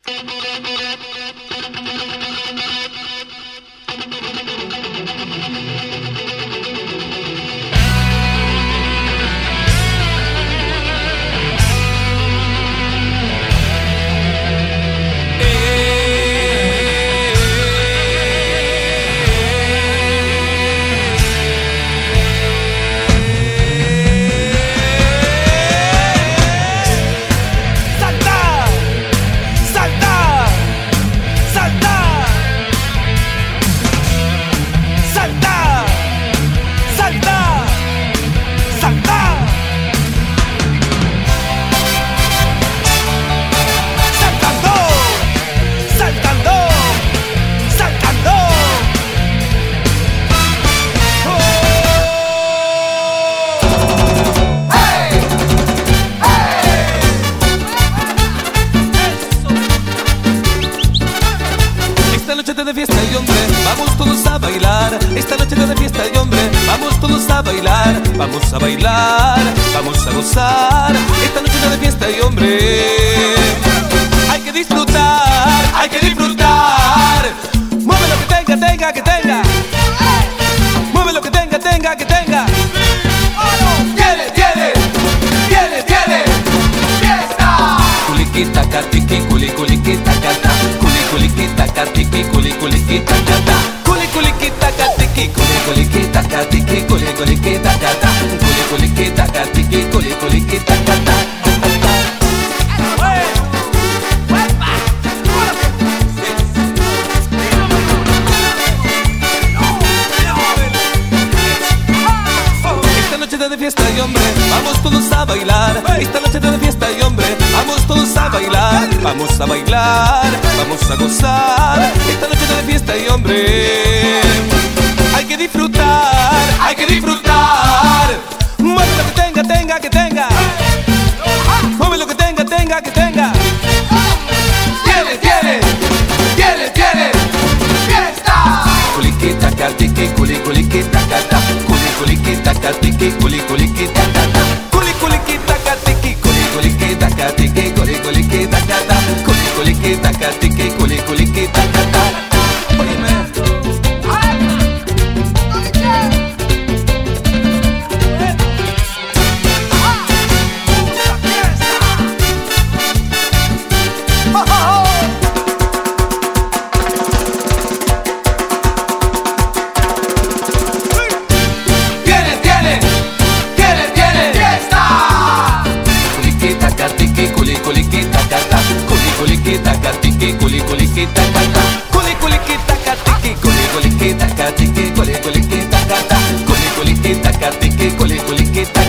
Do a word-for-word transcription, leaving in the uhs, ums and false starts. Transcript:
De fiesta y hombre, vamos todos a bailar. Esta noche de fiesta y hombre, vamos todos a bailar. Vamos a bailar, vamos a gozar. Esta noche de fiesta y hombre, hay que disfrutar, hay que disfrutar. Mueve lo que tenga, tenga, que tenga. Mueve lo que tenga, tenga, que tenga. Tiene, tiene, tiene, tiene fiesta. Culiquita, catiki, culi, culiquita, cata. Culiquita, catiki, culi, culiquita, cata. Culi, culiquita, catiki, culi, culiquita, catiki, culi, culiquita, cata. Culi, culiquita, catiki, culi, culiquita, cata. Esta noche de fiesta y hombre, vamos todos a bailar. Esta noche de fiesta y hombre, vamos todos a bailar. Vamos a bailar, vamos a gozar. Esta noche de fiesta y hombre, hay que disfrutar, hay que disfrutar. Mueve lo que tenga, tenga, que tenga. Mueve lo que tenga, tenga, que tenga. Tiene, tiene, tiene, tiene fiesta. Culiquita, catiki, culi, culiquita, cata. Culi, culiquita, catiki, culi, culiquita, cata. Culi, culiquita, catiki, culi, culiquita, catiki, culi, culiquita, cata. Culi, culiquita, catiki, culi, culiquita, cata. Óyeme. Culiquita, catiki, culi, culiquita, cata. Culi, culiquita, catiki, culi, culiquita, catiki, culi, culiquita, cata. Culi, culiquita, catiki, culi, culiquita.